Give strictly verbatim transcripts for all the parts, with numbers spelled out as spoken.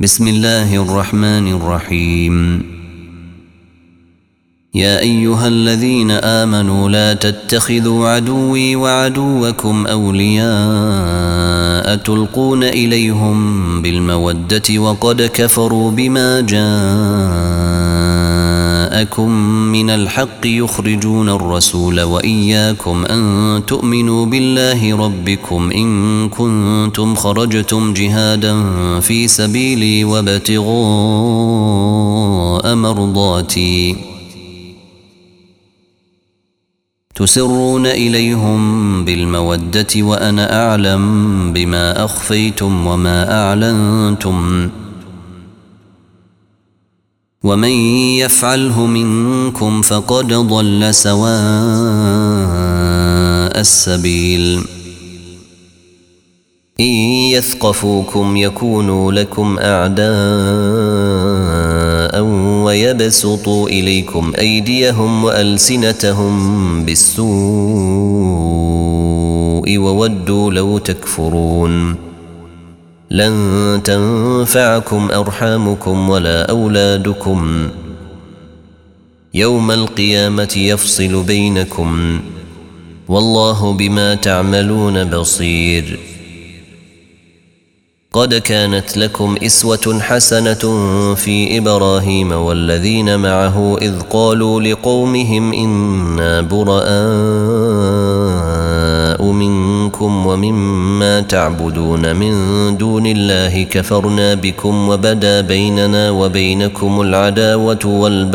بسم الله الرحمن الرحيم. يا أيها الذين آمنوا لا تتخذوا عدوي وعدوكم أولياء تلقون إليهم بالمودة وقد كفروا بما جاءكم من الحق يخرجون الرسول وإياكم أن تؤمنوا بالله ربكم إن كنتم خرجتم جهادا في سبيلي وابتغاء مرضاتي تسرون إليهم بالمودة وأنا أعلم بما أخفيتم وما أعلنتم ومن يفعله منكم فقد ضل سواء السبيل. إن يثقفوكم يكونوا لكم أعداء ويبسطوا إليكم أيديهم وألسنتهم بالسوء وودوا لو تكفرون. لن تنفعكم أرحامكم ولا أولادكم يوم القيامة يفصل بينكم والله بما تعملون بصير. قد كانت لكم إسوة حسنة في إبراهيم والذين معه إذ قالوا لقومهم إنا براء منكم ومما تعبدون من دون الله كفرنا بكم وبدا بيننا وبينكم العداوة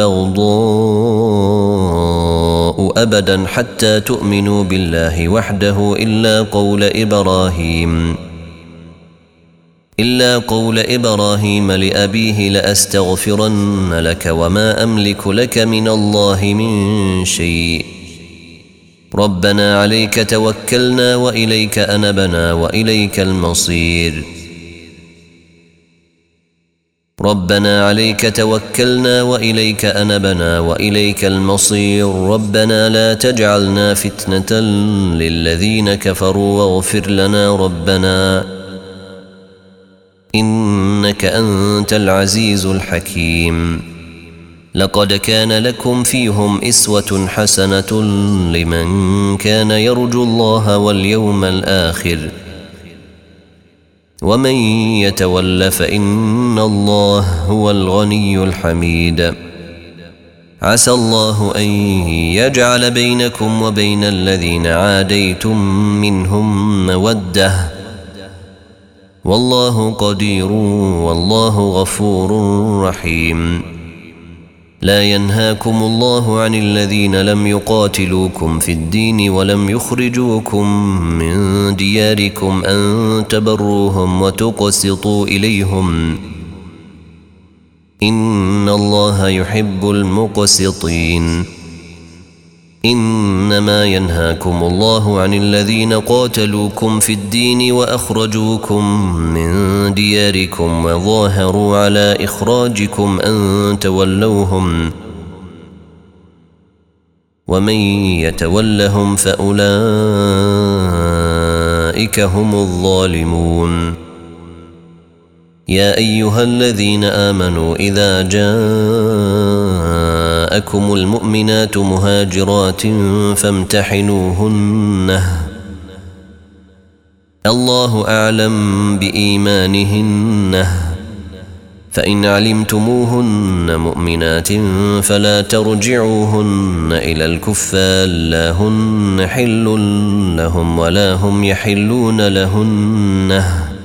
والبغضاء أبدا حتى تؤمنوا بالله وحده إلا قول إبراهيم إلا قول إبراهيم لأبيه لأستغفرن لك وما أملك لك من الله من شيء ربنا عليك توكلنا وإليك أنبنا وإليك المصير. ربنا عليك توكلنا وإليك أنبنا وإليك المصير. ربنا لا تجعلنا فتنة للذين كفروا واغفر لنا ربنا إنك أنت العزيز الحكيم. لقد كان لكم فيهم إسوة حسنة لمن كان يرجو الله واليوم الآخر ومن يتول فإن الله هو الغني الحميد. عسى الله أن يجعل بينكم وبين الذين عاديتم منهم مودة والله قدير والله غفور رحيم. لا ينهاكم الله عن الذين لم يقاتلوكم في الدين ولم يخرجوكم من دياركم أن تبروهم وتقسطوا إليهم إن الله يحب المقسطين. إنما ينهاكم الله عن الذين قاتلوكم في الدين وأخرجوكم من دياركم وظاهروا على إخراجكم أن تولوهم ومن يتولهم فأولئك هم الظالمون. يا أيها الذين آمنوا إذا جاءكم المؤمنات مهاجرات فامتحنوهن الله أعلم بإيمانهن فإن علمتموهن مؤمنات فلا ترجعوهن إلى الكفار لا هن حل لهم ولا هم يحلون لهن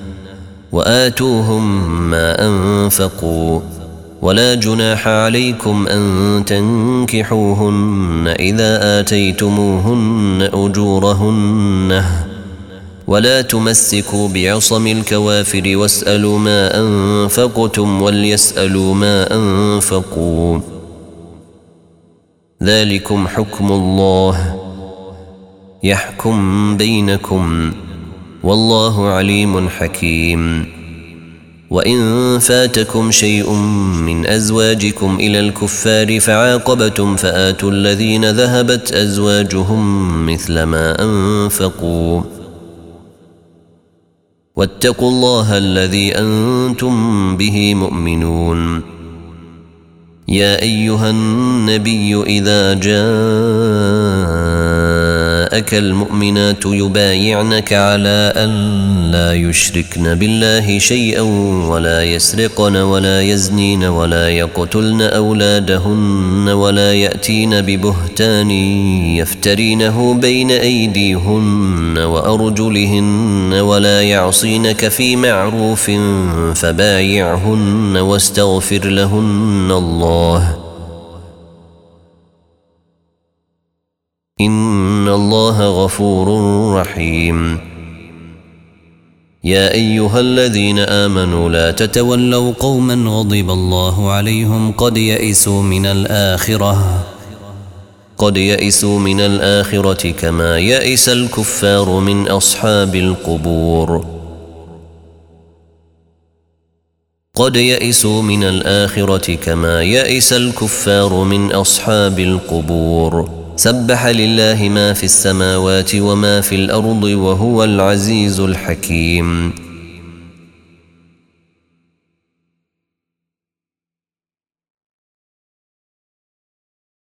وآتوهم ما أنفقوا ولا جناح عليكم أن تنكحوهن إذا آتيتموهن أجورهن ولا تمسكوا بعصم الكوافر واسألوا ما أنفقتم وليسألوا ما أنفقوا ذلكم حكم الله يحكم بينكم والله عليم حكيم. وإن فاتكم شيء من أزواجكم إلى الكفار فعاقبتم فآتوا الذين ذهبت أزواجهم مثل ما أنفقوا واتقوا الله الذي أنتم به مؤمنون. يا أيها النبي إذا جاءك المؤمنات يبايعنك على أن لا يشركن بالله شيئا ولا يسرقن ولا يزنين ولا يقتلن أولادهن ولا يأتين ببهتان يفترينه بين أيديهن وأرجلهن ولا يعصينك في معروف فبايعهن واستغفر لهن الله إن الله غفور رحيم. يا أيها الذين آمنوا لا تتولوا قوما غضب الله عليهم قد يئسوا من الآخرة قد يئسوا من الآخرة كما يئس الكفار من أصحاب القبور قد يئسوا من الآخرة كما يئس الكفار من أصحاب القبور. سبح لله ما في السماوات وما في الأرض وهو العزيز الحكيم.